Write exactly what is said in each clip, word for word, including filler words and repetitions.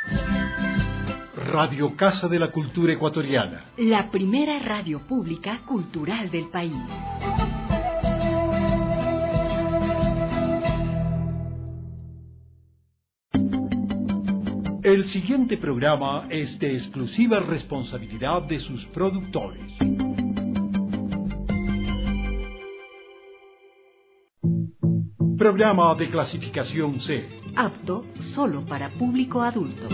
Radio Casa de la Cultura Ecuatoriana. La primera radio pública cultural del país. El siguiente programa es de exclusiva responsabilidad de sus productores. Programa de clasificación C. Apto solo para público adulto.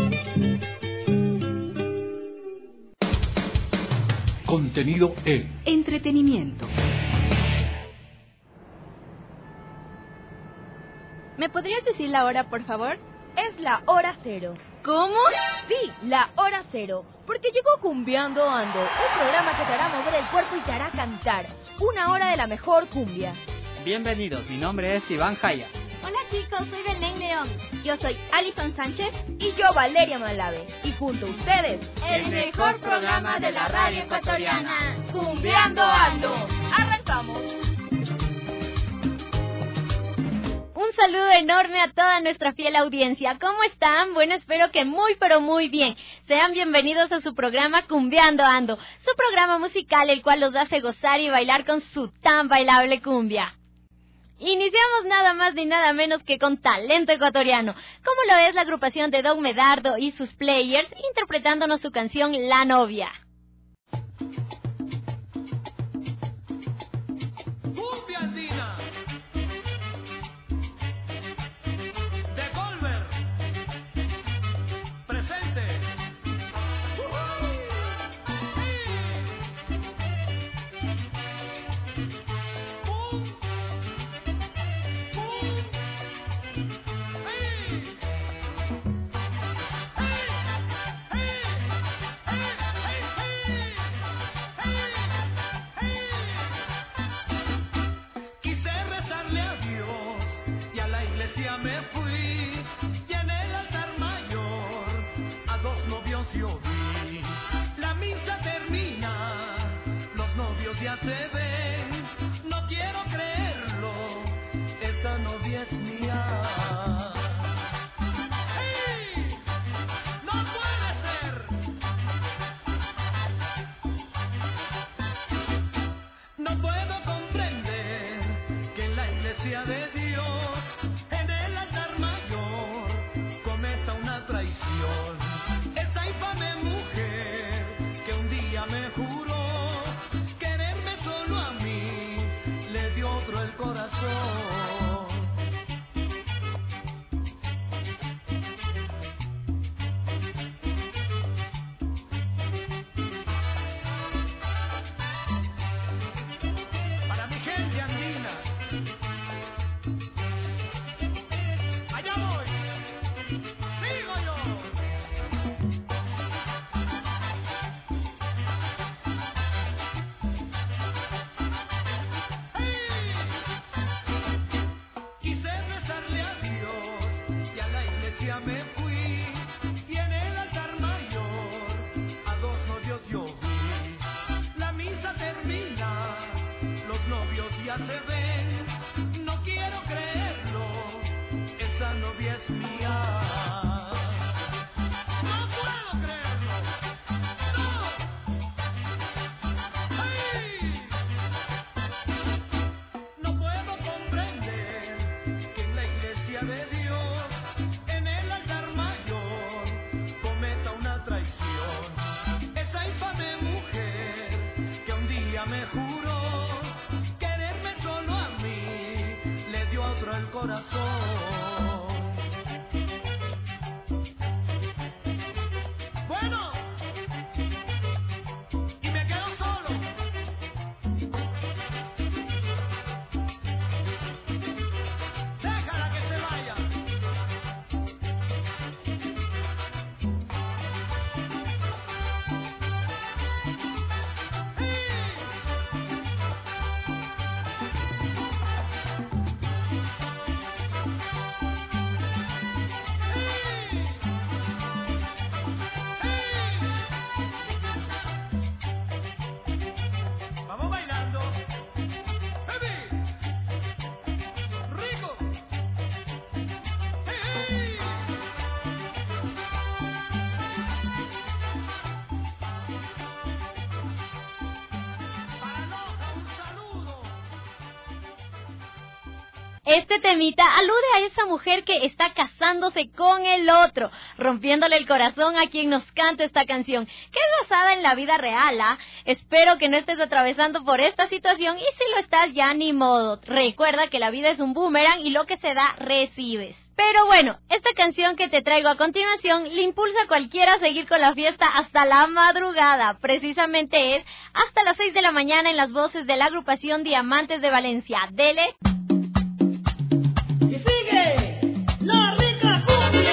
Contenido E. Entretenimiento. ¿Me podrías decir la hora, por favor? Es la hora cero. ¿Cómo? Sí, la hora cero. Porque llegó Cumbiando Ando, un programa que te hará mover el cuerpo y te hará cantar. Una hora de la mejor cumbia. Bienvenidos, mi nombre es Iván Jaya. Hola chicos, soy Belén León. Yo soy Alison Sánchez. Y yo Valeria Malave. Y junto a ustedes, el mejor programa de la radio ecuatoriana, Cumbiando Ando. ¡Arrancamos! Un saludo enorme a toda nuestra fiel audiencia. ¿Cómo están? Bueno, espero que muy pero muy bien. Sean bienvenidos a su programa Cumbiando Ando, su programa musical el cual los hace gozar y bailar con su tan bailable cumbia. Iniciamos nada más ni nada menos que con talento ecuatoriano, como lo es la agrupación de Don Medardo y sus players interpretándonos su canción La Novia. Cumbia andina de Golver presente. Me fui y en el altar mayor a dos novios yo vi. La misa termina, los novios ya se ven. No quiero creerlo, esa novia es mía. ¡Hey! ¡No puede ser! No puedo comprender que en la iglesia de Dios traición. Esa infame mujer que un día me juró quererme solo a mí, le dio otro el corazón. Para mi gente andina, allá voy. Me fui y en el altar mayor a dos novios yo vi. La misa termina, los novios ya se ven. No quiero creerlo, esa novia es mía. No puedo creerlo, no. ¡Hey! No puedo comprender que en la iglesia de Dios esa infame mujer que un día me juró quererme solo a mí, le dio a otro el corazón. Bueno, y me quedo solo. Déjala que se vaya. Este temita alude a esa mujer que está casándose con el otro, rompiéndole el corazón a quien nos canta esta canción, que es basada en la vida real, ¿ah? Espero que no estés atravesando por esta situación y si lo estás ya ni modo. Recuerda que la vida es un boomerang y lo que se da, recibes. Pero bueno, esta canción que te traigo a continuación le impulsa a cualquiera a seguir con la fiesta hasta la madrugada. Precisamente es hasta las seis de la mañana en las voces de la agrupación Diamantes de Valencia. Dele. Y sigue la rica cumbia.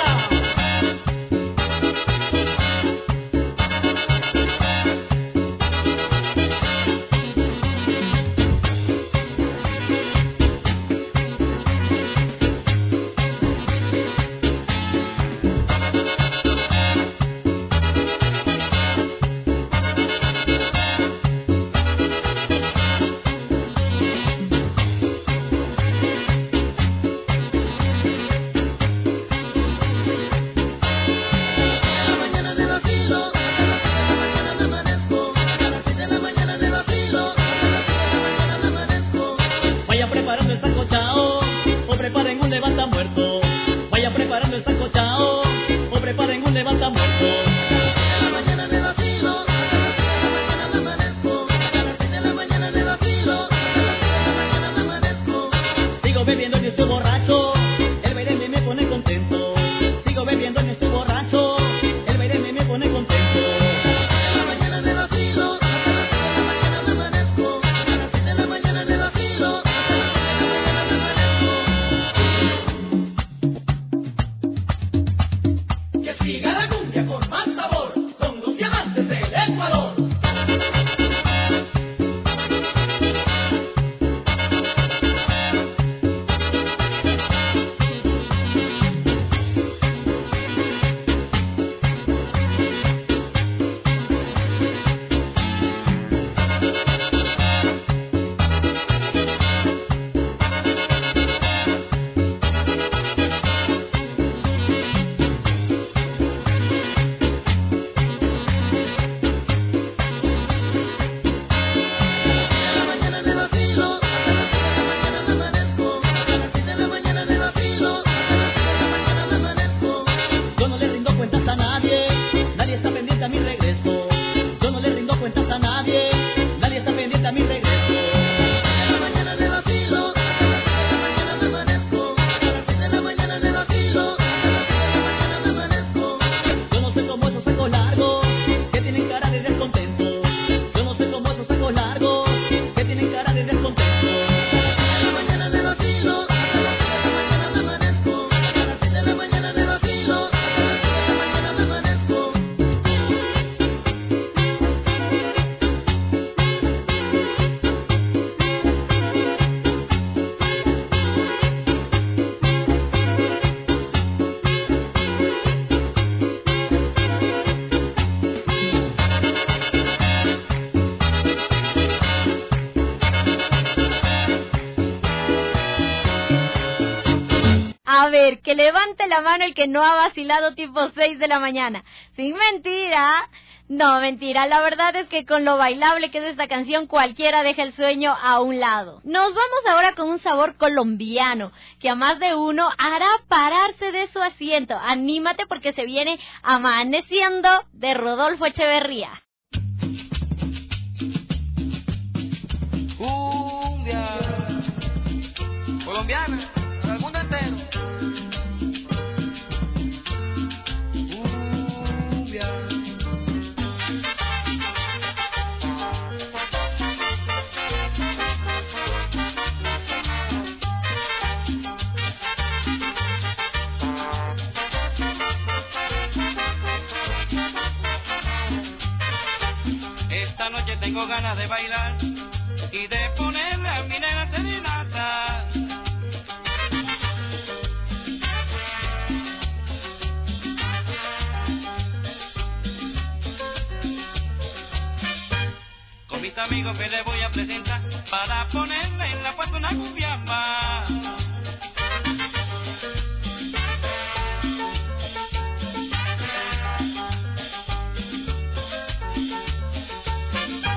A ver, que levante la mano el que no ha vacilado tipo seis de la mañana. Sin mentira. No, mentira. La verdad es que con lo bailable que es esta canción, cualquiera deja el sueño a un lado. Nos vamos ahora con un sabor colombiano, que a más de uno hará pararse de su asiento. Anímate porque se viene Amaneciendo de Rodolfo Echeverría. Cumbia colombiana para el mundo entero. Cumbia. Esta noche tengo ganas de bailar y de ponerle a mi nena serenata. Con mis amigos que les voy a presentar para ponerle en la puerta una cumbia más.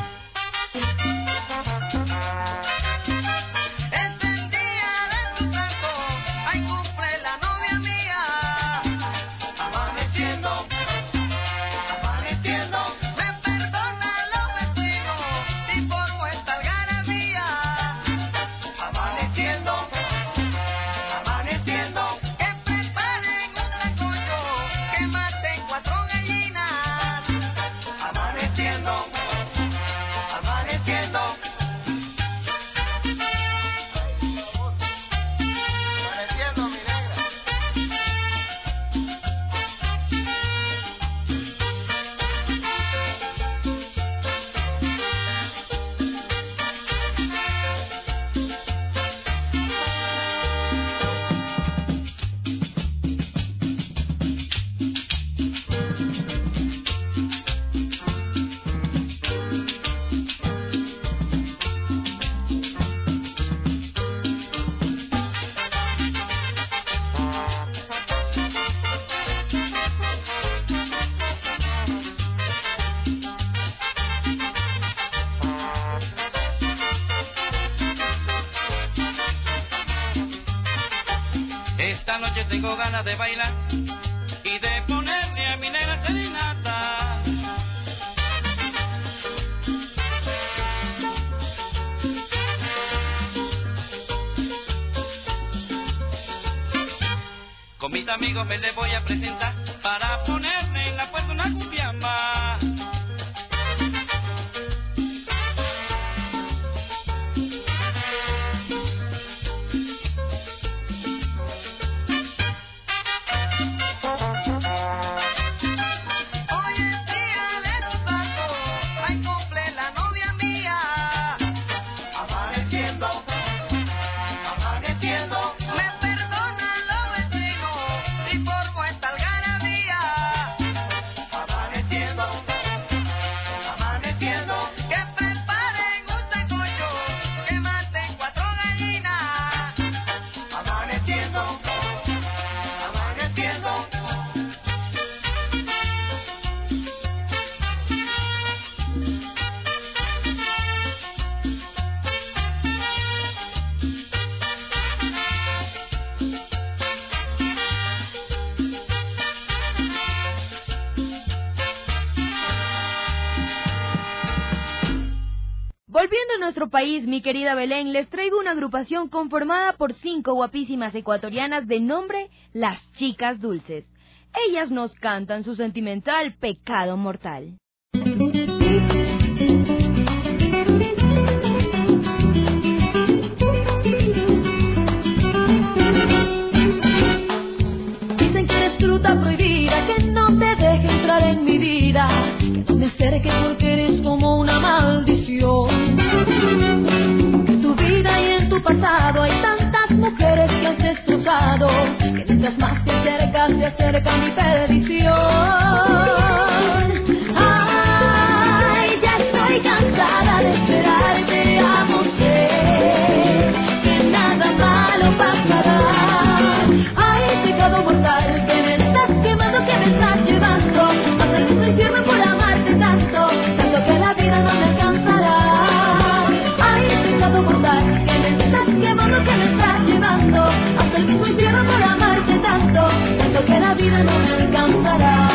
Es el día de tu esta noche tengo ganas de bailar y de ponerle a mi negra serenata. Con mis amigos me les voy a presentar para ponerle en la puerta una cumbiamba. Volviendo a nuestro país, mi querida Belén, les traigo una agrupación conformada por cinco guapísimas ecuatorianas de nombre Las Chicas Dulces. Ellas nos cantan su sentimental Pecado Mortal. Dicen que eres fruta prohibida, que no te deje entrar en mi vida, que no me acerque porque eres como una maldición. Que en tu vida y en tu pasado hay tantas mujeres que has destrozado, que mientras más te acercas, te acerca mi perdición. Ay, ya estoy cansada de esperarte, amo, sé que nada malo pasará. Ay, pecado mortal, que me estás quemando, que me estás llevando hasta el mismo infierno por amarte tanto, tanto que la vida no me alcanzará. Ay, pecado mortal, que me estás quemando, que me estás llevando hasta el mismo infierno por amarte tanto, tanto que la vida no me alcanzará.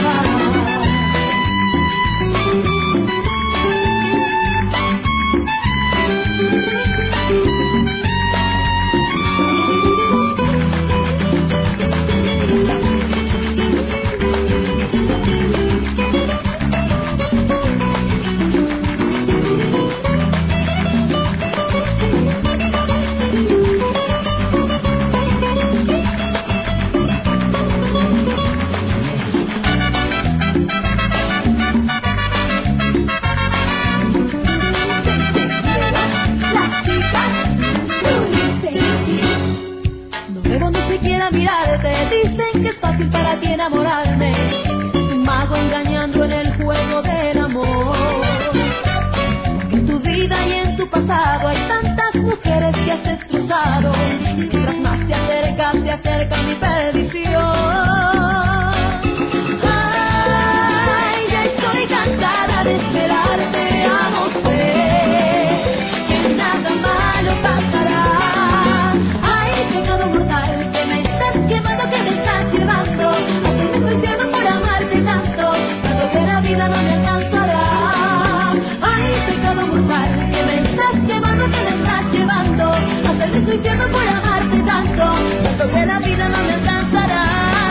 Dicen que es fácil para ti enamorarme, que eres un mago engañando en el juego del amor. Que en tu vida y en tu pasado hay tantas mujeres que has destrozado, mientras más te acercas, te acerca mi perdición. Ay, ya estoy cansada de esperarte, amo, sé que nada malo pasará. Ay, pecado mortal, que me estás quemando, que me estás llevando hasta el mismo infierno por amarte tanto, tanto que la vida no me alcanzará. Ay, pecado mortal, que me estás quemando, que me estás llevando hasta el mismo infierno por amarte tanto, tanto que la vida no me alcanzará.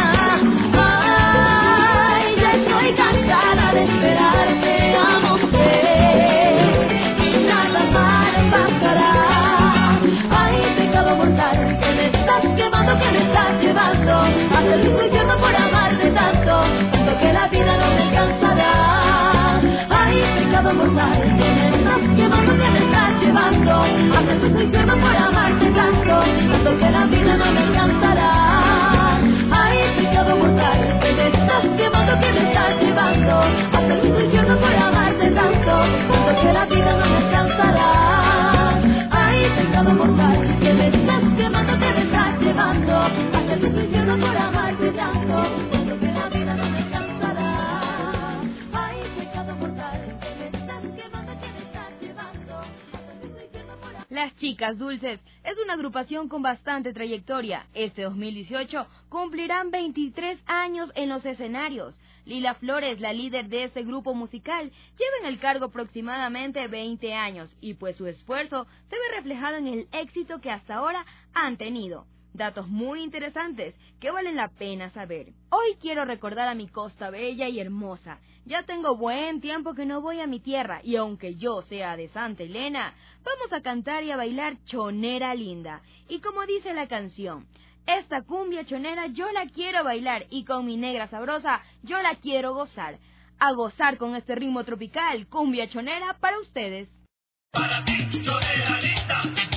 Ay, ya estoy cansada de esperarte, amo, sé que nada malo pasará. Ay, pecado mortal, que me estás quemando, que me estás llevando hasta el mismo infierno por amarte tanto, tanto que la vida no me alcanzará. Ay, pecado mortal, que me estás quemando, que me estás llevando hasta el mismo infierno por amarte tanto, tanto que la vida no me alcanzará. Ay, pecado mortal, que me estás quemando, que me estás llevando hasta el mismo infierno por amarte tanto, tanto que la vida no me alcanzará. Ay, pecado mortal, que me estás quemando, que me estás llevando hasta el mismo infierno por amarte tanto, tanto que la vida no me alcanzará. Ay, pecado mortal, que me estás quemando, que me estás llevando hasta el mismo infierno por amarte. Las Chicas Dulces es una agrupación con bastante trayectoria. Este dos mil dieciocho cumplirán veintitrés años en los escenarios. Lila Flores, la líder de este grupo musical, lleva en el cargo aproximadamente veinte años y pues su esfuerzo se ve reflejado en el éxito que hasta ahora han tenido. Datos muy interesantes que valen la pena saber. Hoy quiero recordar a mi costa bella y hermosa. Ya tengo buen tiempo que no voy a mi tierra y aunque yo sea de Santa Elena, vamos a cantar y a bailar Chonera Linda. Y como dice la canción, esta cumbia chonera yo la quiero bailar y con mi negra sabrosa yo la quiero gozar. A gozar con este ritmo tropical, cumbia chonera para ustedes. Para ti, chonera linda.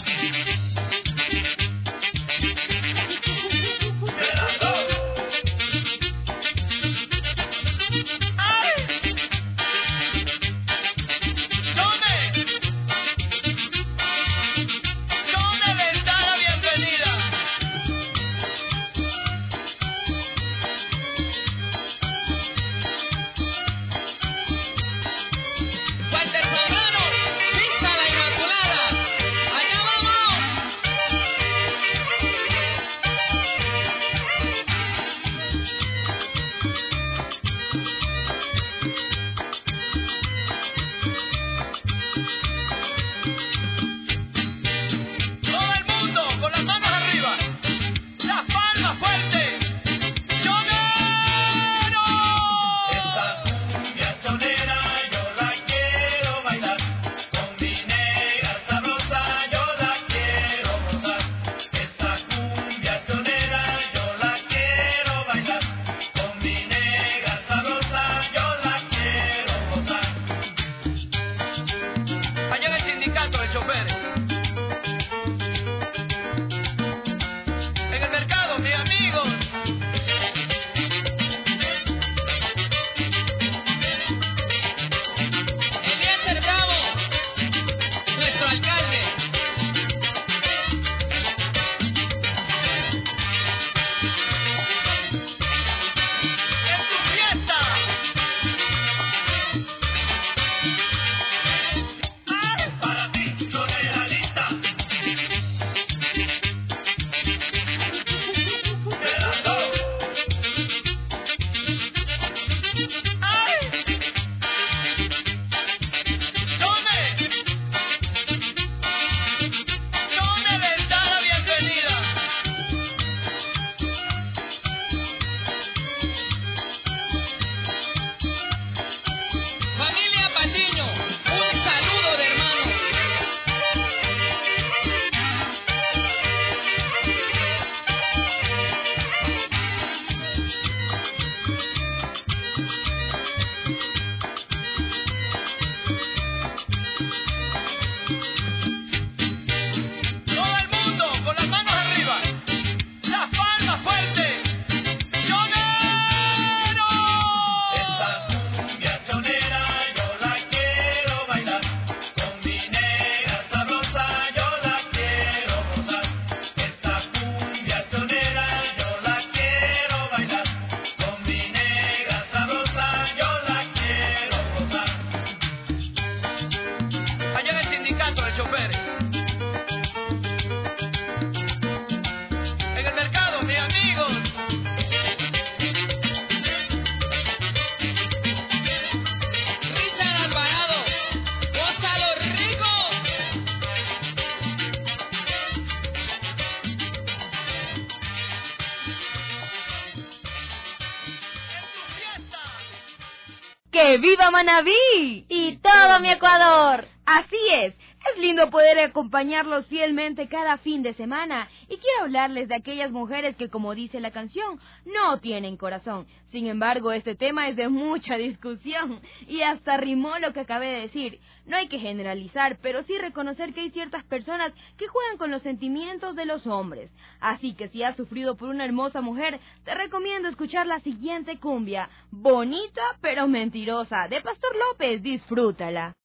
¡Que viva Manabí! ¡Y todo mi Ecuador! Así es, es lindo poder acompañarlos fielmente cada fin de semana y quiero hablarles de aquellas mujeres que, como dice la canción, no tienen corazón. Sin embargo, este tema es de mucha discusión y hasta rimó lo que acabé de decir. No hay que generalizar, pero sí reconocer que hay ciertas personas que juegan con los sentimientos de los hombres. Así que si has sufrido por una hermosa mujer, te recomiendo escuchar la siguiente cumbia, bonita pero mentirosa, de Pastor López. Disfrútala.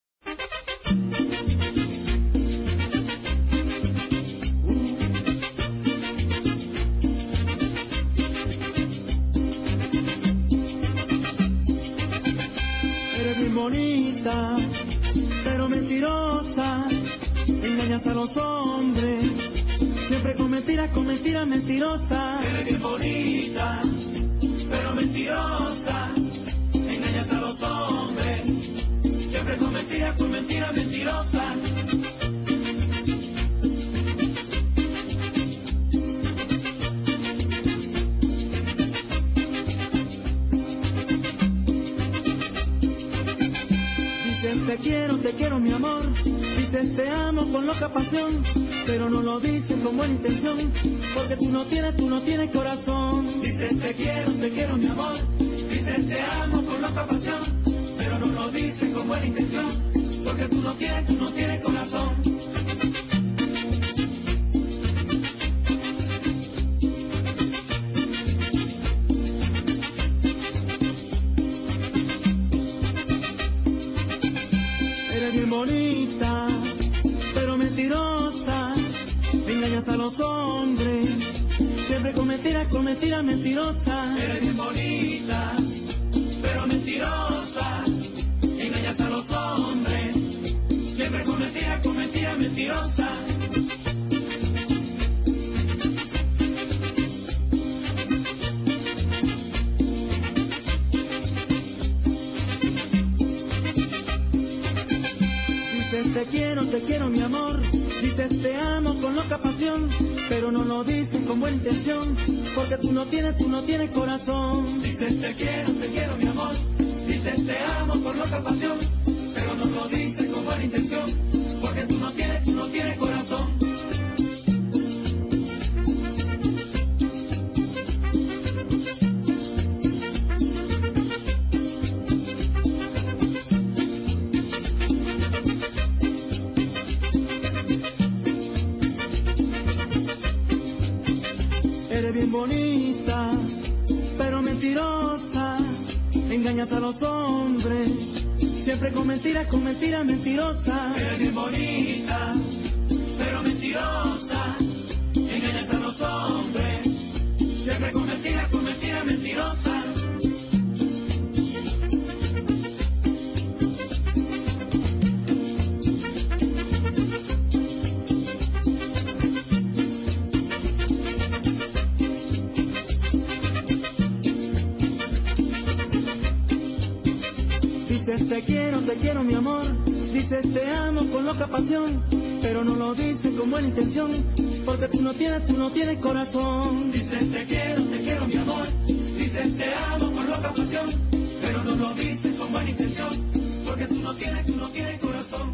Eres bien bonita, pero mentirosa, engañas engañas a los hombres, siempre con mentiras, con mentiras mentirosas. Eres bien bonita, pero mentirosa, engañas a los hombres, siempre con mentiras, con mentiras mentirosas. Te quiero, te quiero mi amor, dices te amo con loca pasión, pero no lo dices con buena intención, porque tú no tienes, tú no tienes corazón. Dices te quiero, te quiero mi amor, dices te amo con loca pasión, pero no lo dices con buena intención, porque tú no tienes, tú no tienes corazón. Bonita, pero mentirosa, engañas a los hombres, siempre con mentiras, con mentiras mentirosas. Eres bien bonita, pero mentirosa, engañas a los hombres, siempre con mentiras, con mentiras mentirosas. Te quiero, te quiero mi amor, dices te amo con loca pasión, pero no lo dices con buena intención, porque tú no tienes, tú no tienes corazón. Dices te quiero, te quiero mi amor, dices te amo con loca pasión, pero no lo dices con buena intención, porque tú no tienes, tú no tienes corazón. Bonita, pero mentirosa, engañas a los hombres, siempre con mentiras, con mentiras mentirosas. Eres bien bonita, pero mentirosa, engañas a los hombres, siempre con mentiras, con mentiras mentirosas. Te quiero, te quiero mi amor, dices te amo con loca pasión, pero no lo dices con buena intención, porque tú no tienes, tú no tienes corazón. Dices te quiero, te quiero mi amor, dices te amo con loca pasión, pero no lo dices con buena intención, porque tú no tienes, tú no tienes corazón.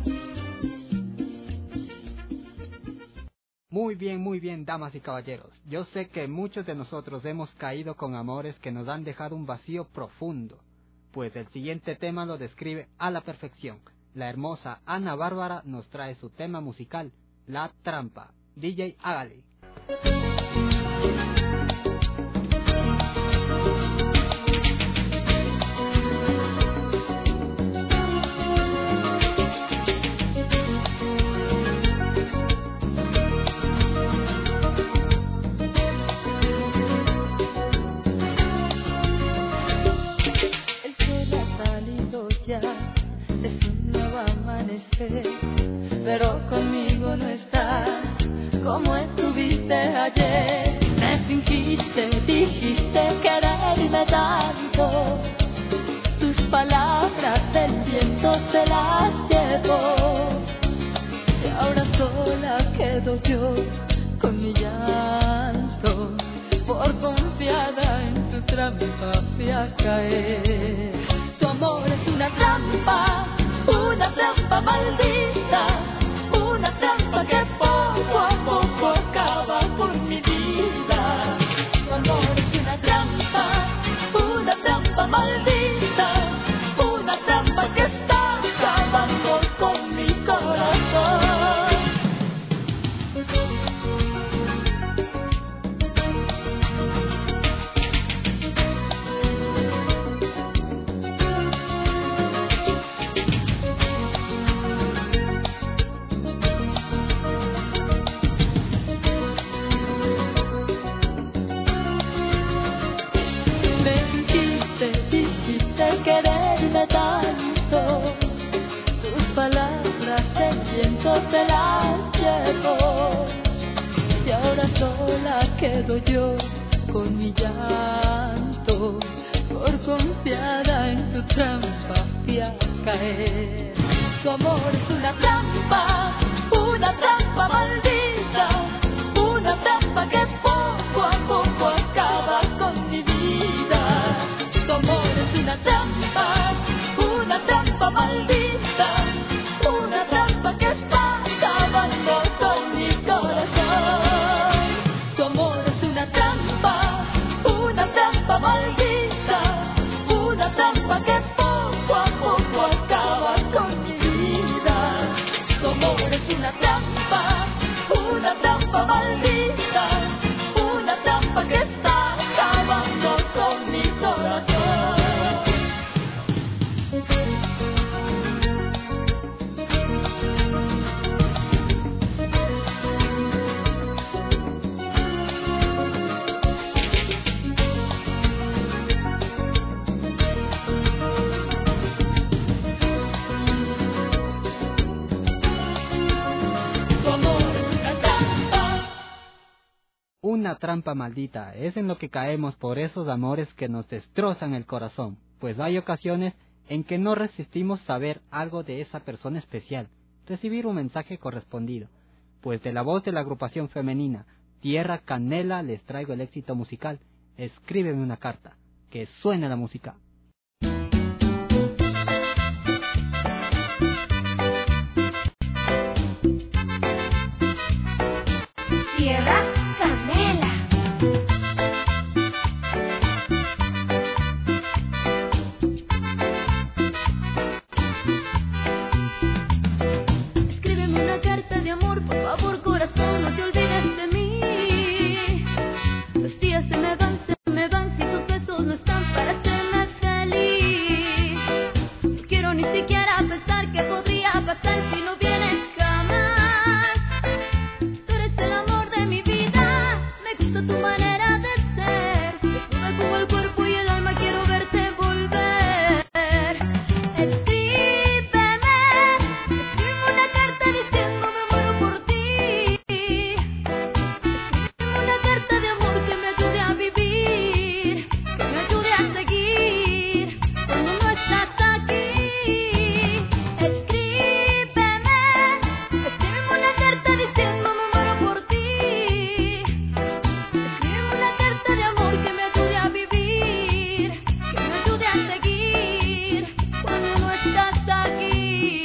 Muy bien, muy bien, damas y caballeros. Yo sé que muchos de nosotros hemos caído con amores que nos han dejado un vacío profundo. Pues el siguiente tema lo describe a la perfección. La hermosa Ana Bárbara nos trae su tema musical, La Trampa. D J, hágale. Pero conmigo no estás como estuviste ayer. Me fingiste, dijiste quererme tanto. Tus palabras el viento se las llevó. Y ahora sola quedo yo con mi llanto. Por confiada en tu trampa fui a caer. Tu amor es una trampa, una trampa maldita, una trampa que poco a poco acaba con mi vida. Tu amor es una trampa, una trampa maldita, una trampa que está acabando con mi corazón. quedo yo con mi llanto, por confiada en tu trampa fui a caer. Tu amor es una trampa, una trampa maldita, una trampa que poco a poco acaba con mi vida. Tu amor es una trampa, una trampa maldita, una trampa que está acabando con mi corazón. Tu amor es una trampa, una trampa maldita, una trampa que poco a poco acaba con mi vida. Tu amor es una trampa, una trampa maldita, una trampa que está acabando con mi corazón. Una trampa maldita es en lo que caemos por esos amores que nos destrozan el corazón, pues hay ocasiones en que no resistimos saber algo de esa persona especial, recibir un mensaje correspondido, pues de la voz de la agrupación femenina Tierra Canela les traigo el éxito musical Escríbeme una carta, que suene la música. Tierra Canela. Escríbeme una carta de amor, por favor, corazón, no te olvides de mí. Los días se me van, se me van, si tus besos no están para hacerme feliz. No quiero ni siquiera pensar qué podría pasar si no vienes jamás. Tú eres el amor de mi vida, me gusta tu manera de ser. Desnuda como el cuerpo y el alma, quiero verte volver. Escríbeme, escríbeme una carta diciendo me muero por ti. Escríbeme una carta de amor que me ayude a vivir, que me ayude a seguir cuando no estás aquí. Escríbeme, escríbeme una carta diciendo me muero por ti. Escríbeme una carta de amor que me ayude a vivir, que me ayude a seguir cuando no estás aquí.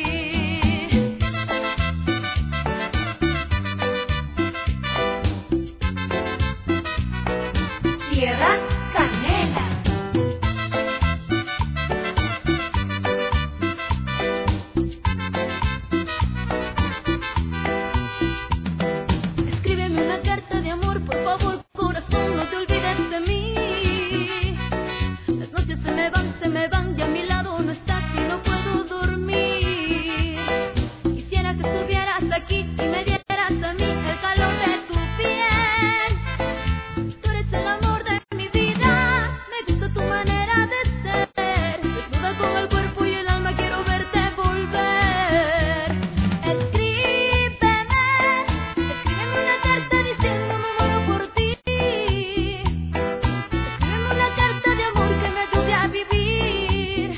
Tierra Canela. Escríbeme una carta de amor, por favor, corazón, no te olvides de mí. Las noches se me van, se me van, y a mi lado no estás y no puedo dormir. Quisiera que estuvieras aquí y me dieras a mí el calor de tu piel. Tú eres el amor de mi vida, me gusta tu manera de ser. Desnuda con el cuerpo y el alma, quiero verte volver. Escríbeme, escríbeme una carta diciendo me muero por ti. Escríbeme una carta de amor que me ayude a vivir,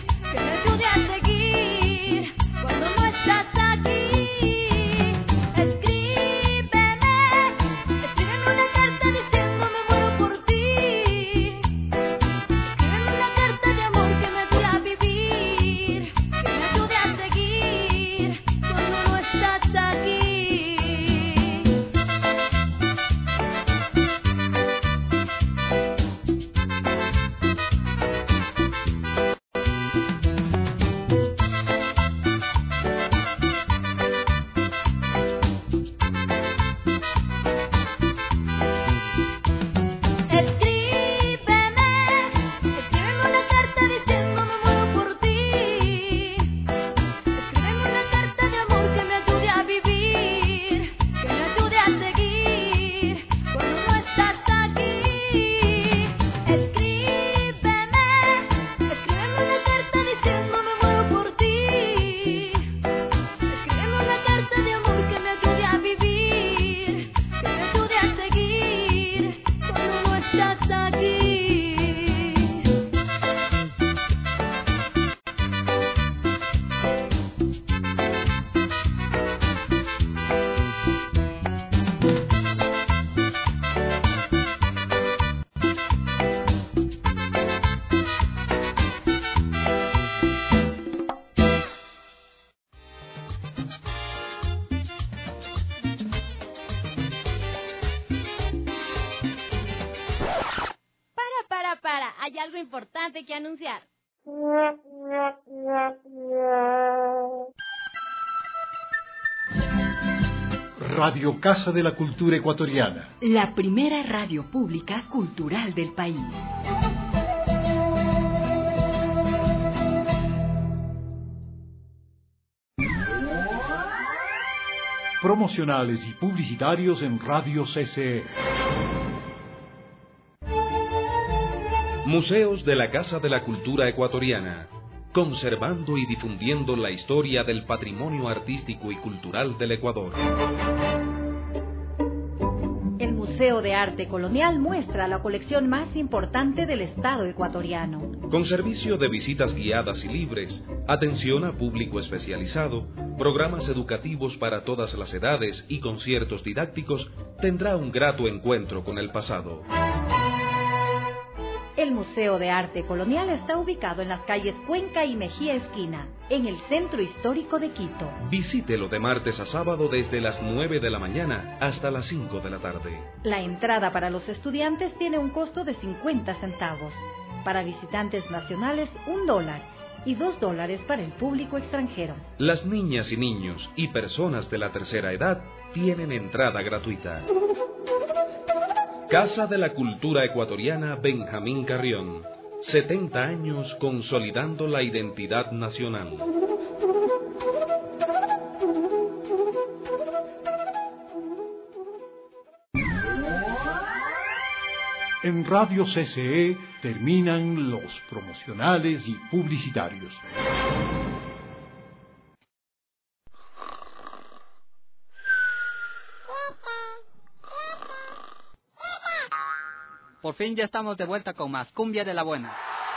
algo importante que anunciar. Radio Casa de la Cultura Ecuatoriana. La primera radio pública cultural del país. Promocionales y publicitarios en Radio C C E. Museos de la Casa de la Cultura Ecuatoriana, conservando y difundiendo la historia del patrimonio artístico y cultural del Ecuador. El Museo de Arte Colonial muestra la colección más importante del Estado ecuatoriano. Con servicio de visitas guiadas y libres, atención a público especializado, programas educativos para todas las edades y conciertos didácticos, tendrá un grato encuentro con el pasado. El Museo de Arte Colonial está ubicado en las calles Cuenca y Mejía Esquina, en el centro histórico de Quito. Visítelo de martes a sábado desde las nueve de la mañana hasta las cinco de la tarde. La entrada para los estudiantes tiene un costo de cincuenta centavos. Para visitantes nacionales, un dólar. Y dos dólares para el público extranjero. Las niñas y niños y personas de la tercera edad tienen entrada gratuita. Casa de la Cultura Ecuatoriana Benjamín Carrión. setenta años consolidando la identidad nacional. En Radio C C E terminan los promocionales y publicitarios. Por fin ya estamos de vuelta con más Cumbia de la Buena.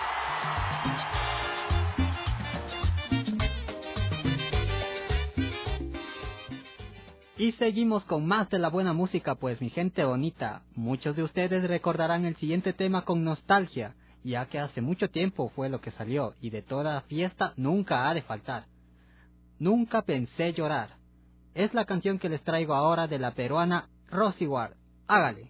Y seguimos con más de la buena música, pues mi gente bonita, muchos de ustedes recordarán el siguiente tema con nostalgia, ya que hace mucho tiempo fue lo que salió y de toda fiesta nunca ha de faltar. Nunca pensé llorar. Es la canción que les traigo ahora de la peruana Rosy Ward. Hágale.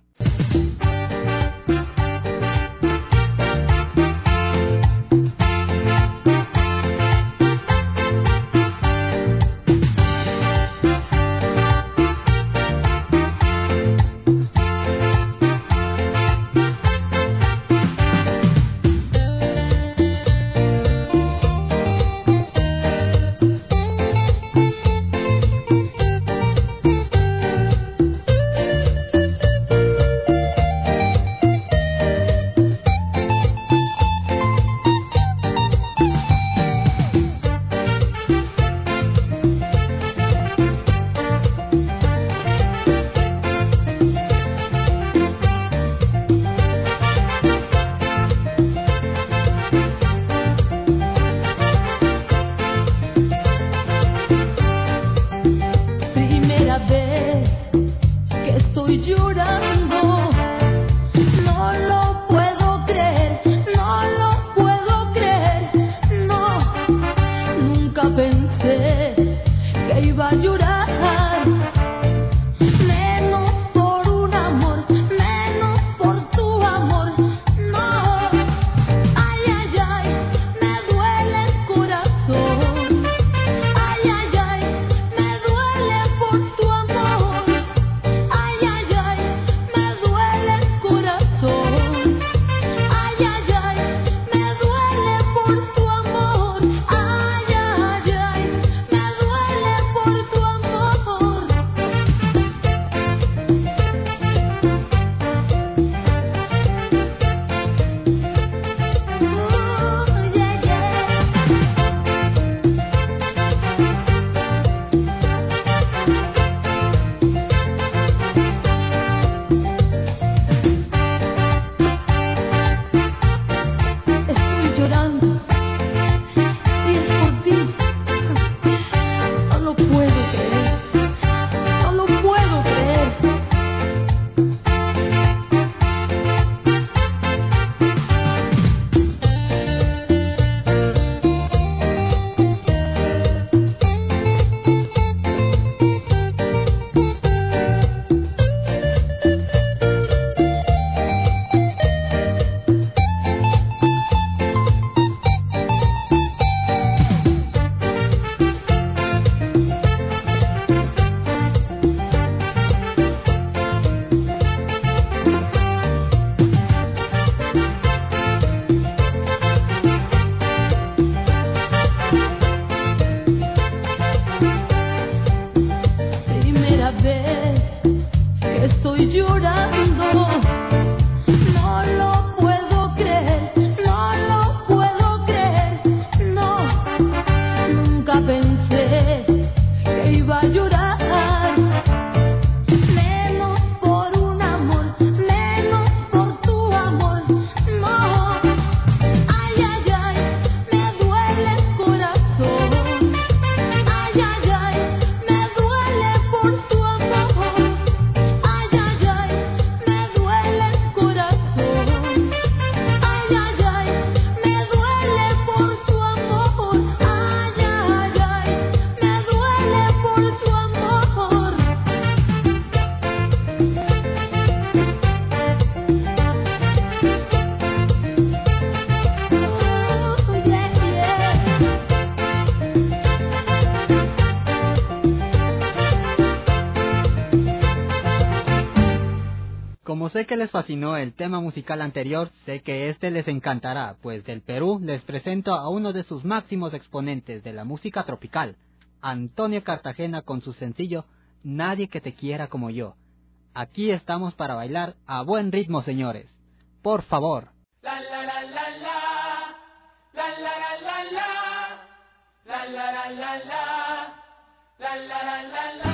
sé que les fascinó el tema musical anterior, sé que este les encantará, pues del Perú les presento a uno de sus máximos exponentes de la música tropical, Antonio Cartagena, con su sencillo Nadie que te quiera como yo. Aquí estamos para bailar a buen ritmo, señores. Por favor. La la la la la, la la la la la, la la la la la, la la la la la.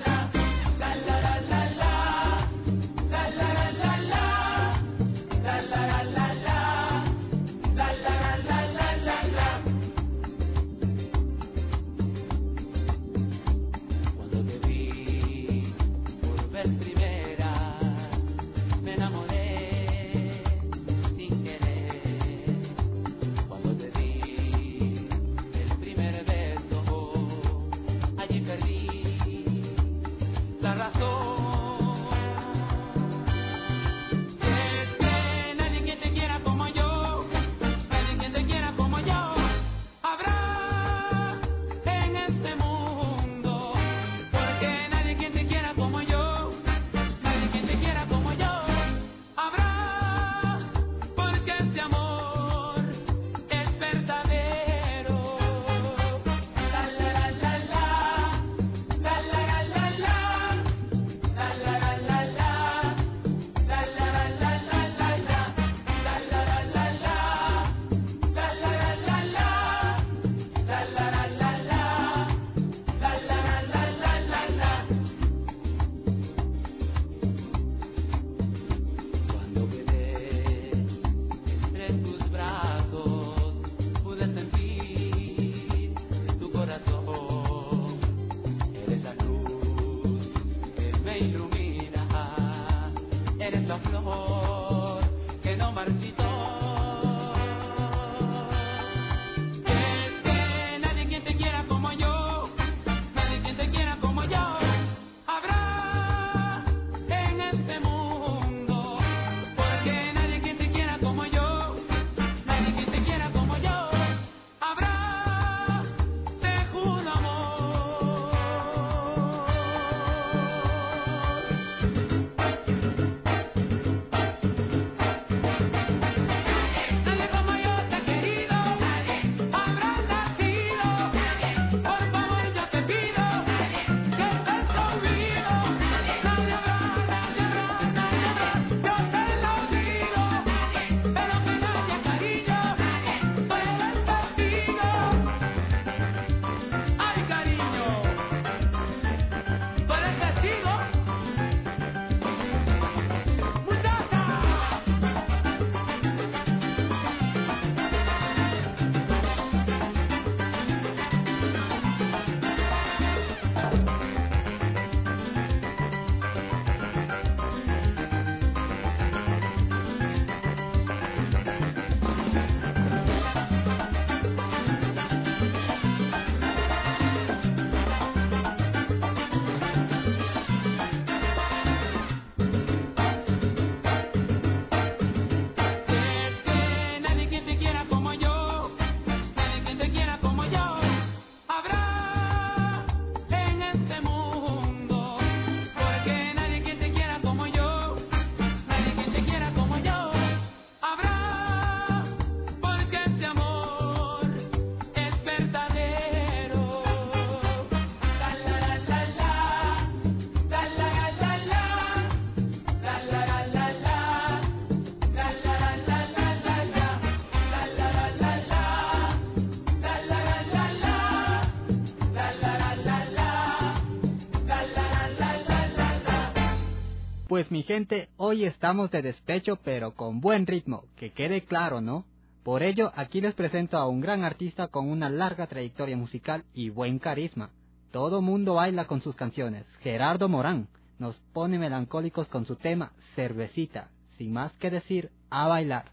Pues mi gente, hoy estamos de despecho pero con buen ritmo, que quede claro, ¿no? Por ello, aquí les presento a un gran artista con una larga trayectoria musical y buen carisma. Todo mundo baila con sus canciones. Gerardo Morán nos pone melancólicos con su tema Cervecita. Sin más que decir, a bailar.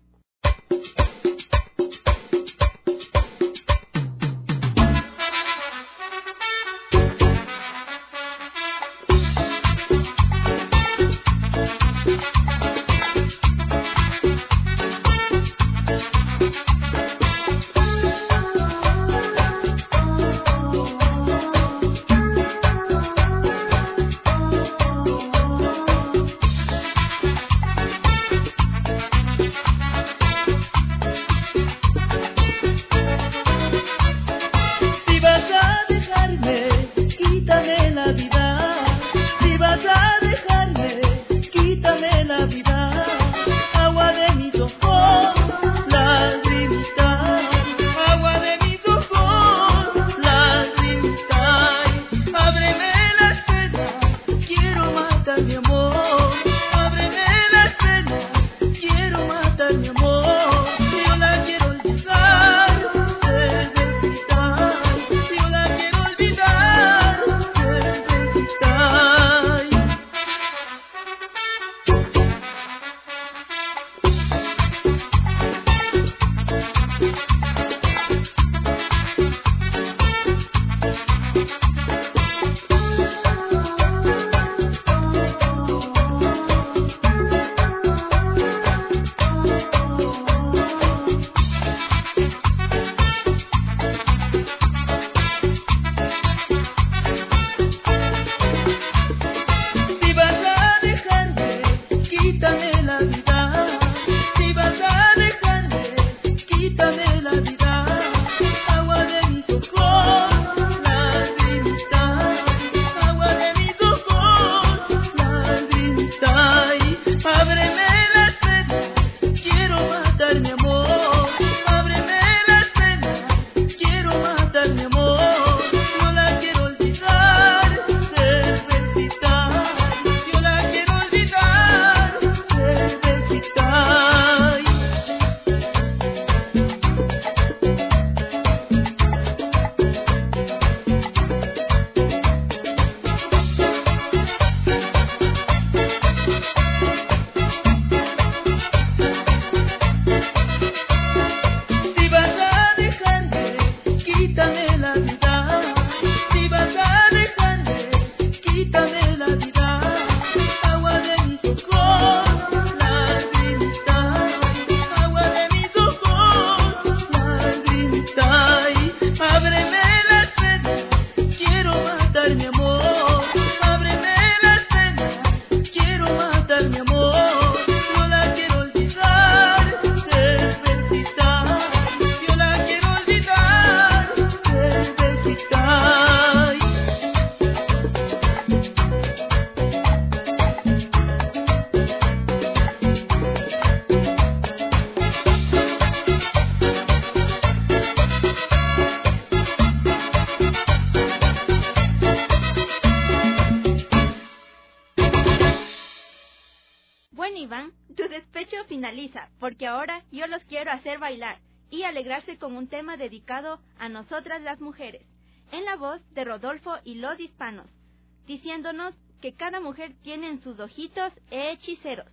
Iván, tu despecho finaliza, porque ahora yo los quiero hacer bailar y alegrarse con un tema dedicado a nosotras las mujeres, en la voz de Rodolfo y los hispanos, diciéndonos que cada mujer tiene en sus ojitos hechiceros.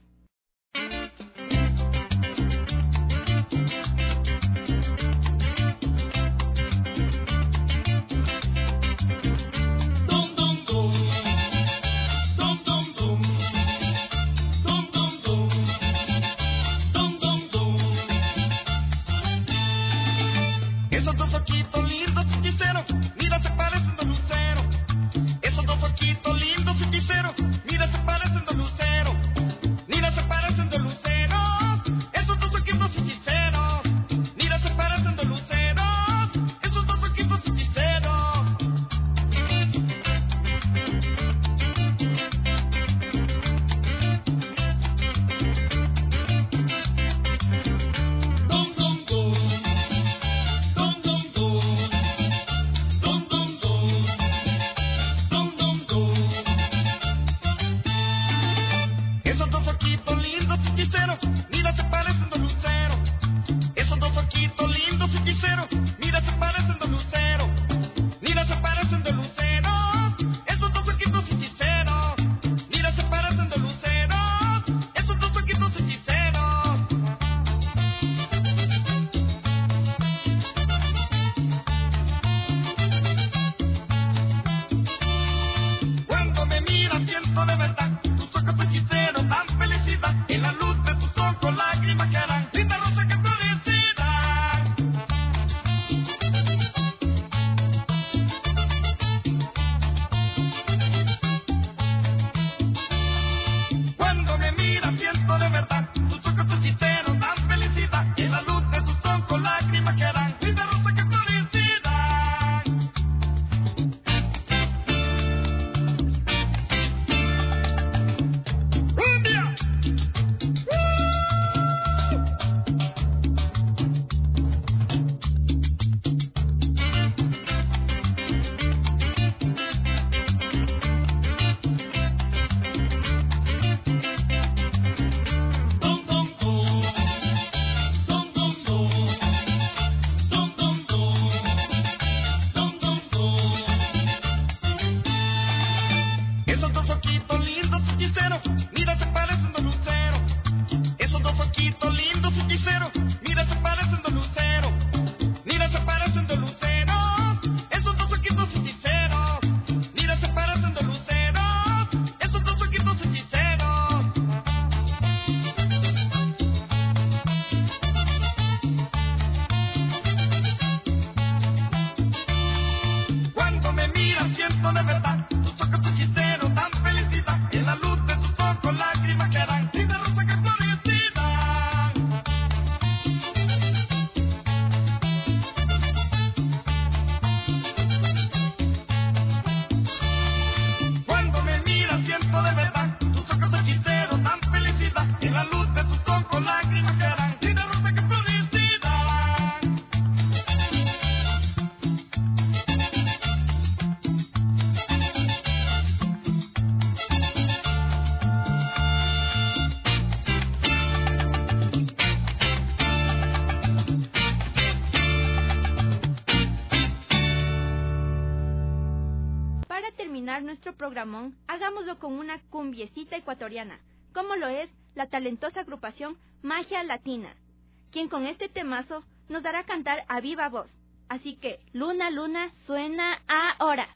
Nuestro programón, hagámoslo con una cumbiecita ecuatoriana, como lo es la talentosa agrupación Magia Latina, quien con este temazo nos dará a cantar a viva voz. Así que, Luna, Luna, suena ahora.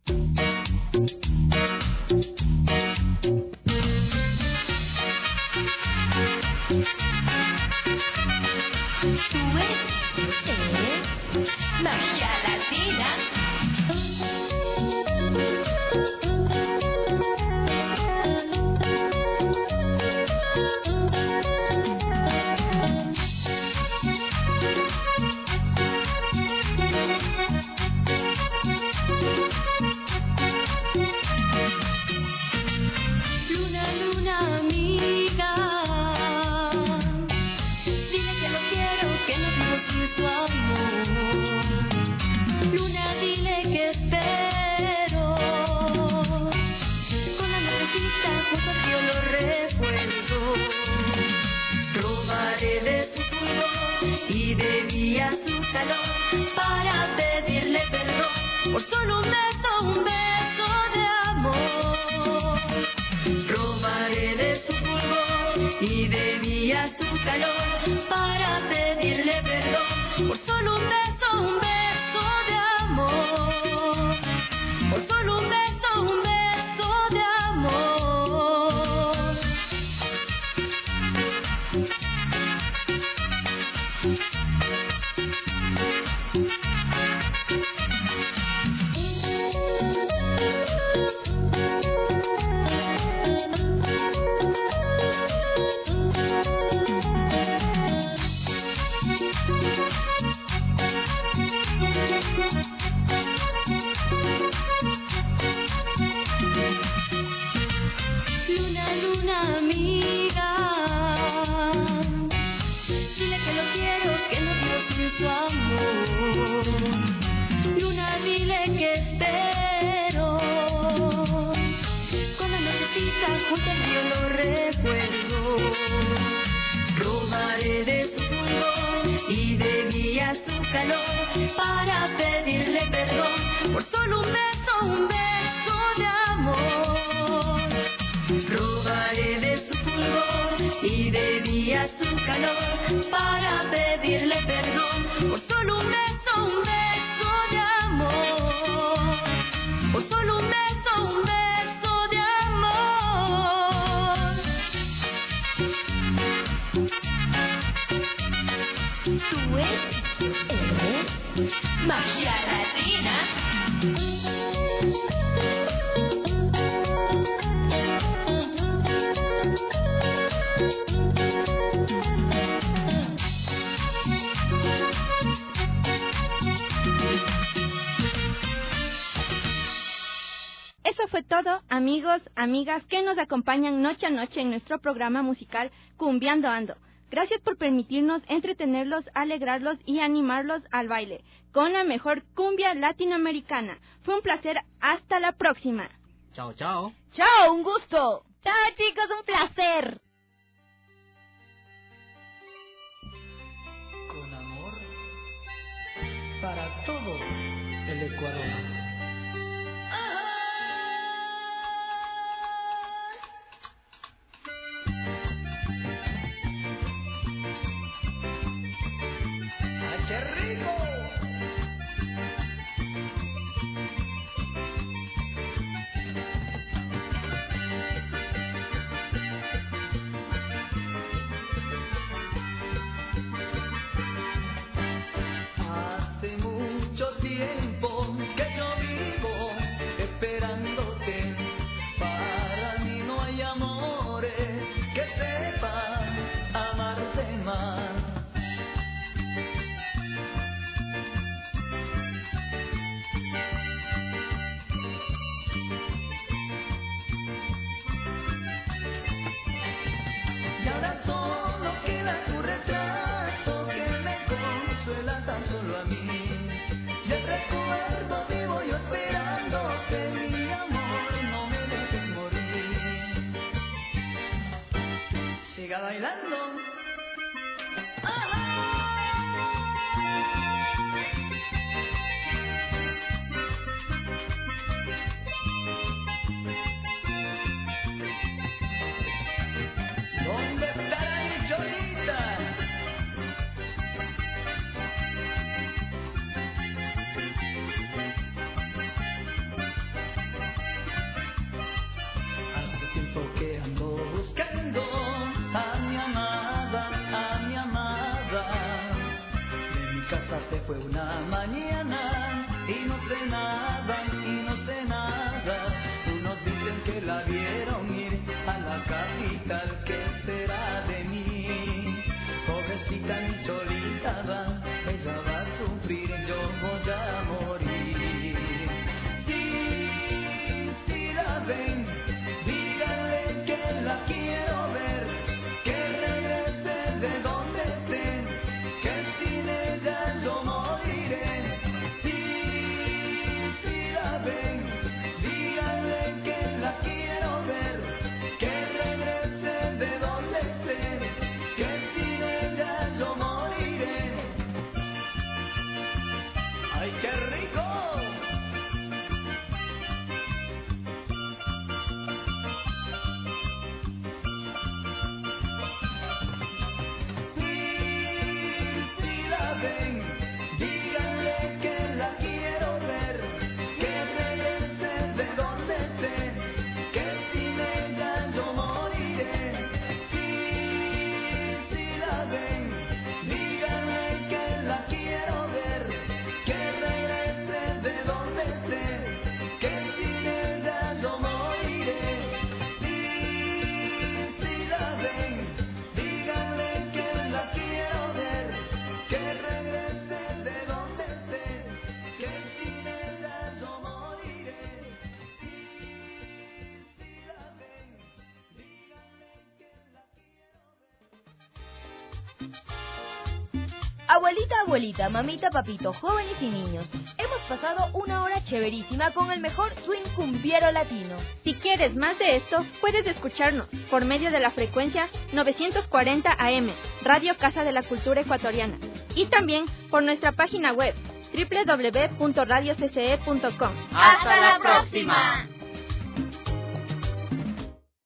Tú eres Magia Latina. Luna, dile calor para pedirle perdón por solo un beso, un beso de amor. Robaré de su fulgor y de día su calor para pedirle perdón por solo un beso, un beso de amor. Por solo un beso, un beso de amor. Luna, luna amiga, dile que lo quiero, que no quiero sin su amor. Luna, dile que espero, con la nochecita junto al río lo recuerdo. Robaré de su fulgor y de día su calor para pedirle perdón por solo un beso, un beso de amor. Robaré de su fulgor y de día su calor para pedirle perdón por solo un beso, un beso de amor. Por solo un beso, un beso de amor. Tú eres, eres magia latina. Eso fue todo, amigos, amigas que nos acompañan noche a noche en nuestro programa musical Cumbiando Ando. Gracias por permitirnos entretenerlos, alegrarlos y animarlos al baile con la mejor cumbia latinoamericana. Fue un placer, hasta la próxima. Chao, chao. Chao, un gusto. Chao chicos, un placer. Con amor para todo el Ecuador. ¡Qué rico! Hace mucho tiempo que yo vivo esperándote. Para mí no hay amores que sepan amarte más. Y ahora solo queda tu retrato que me consuela tan solo a mí. Y el recuerdo vivo yo esperando que mi amor no me deje morir. Siga bailando. ¿Dónde estará mi cholita? Hace tiempo que ando buscando a mi amada, a mi amada. De mi casa se fue una mañana y no sé nada, y no sé nada. Unos dicen que la vieron ir a la capital, ¿qué será de mí? Pobrecita mi cholita va, ella va a sufrir, yo voy a morir. Sí, sí la ven, díganle que la quiero ver, que regrese de donde estén, que sin ella yo moriré. Sí, sí la qué rico. Abuelita, abuelita, mamita, papito, jóvenes y niños, hemos pasado una hora chéverísima con el mejor swing cumbiero latino. Si quieres más de esto, puedes escucharnos por medio de la frecuencia novecientos cuarenta A M, Radio Casa de la Cultura Ecuatoriana, y también por nuestra página web doble u doble u doble u punto radio c c e punto com. ¡Hasta la próxima!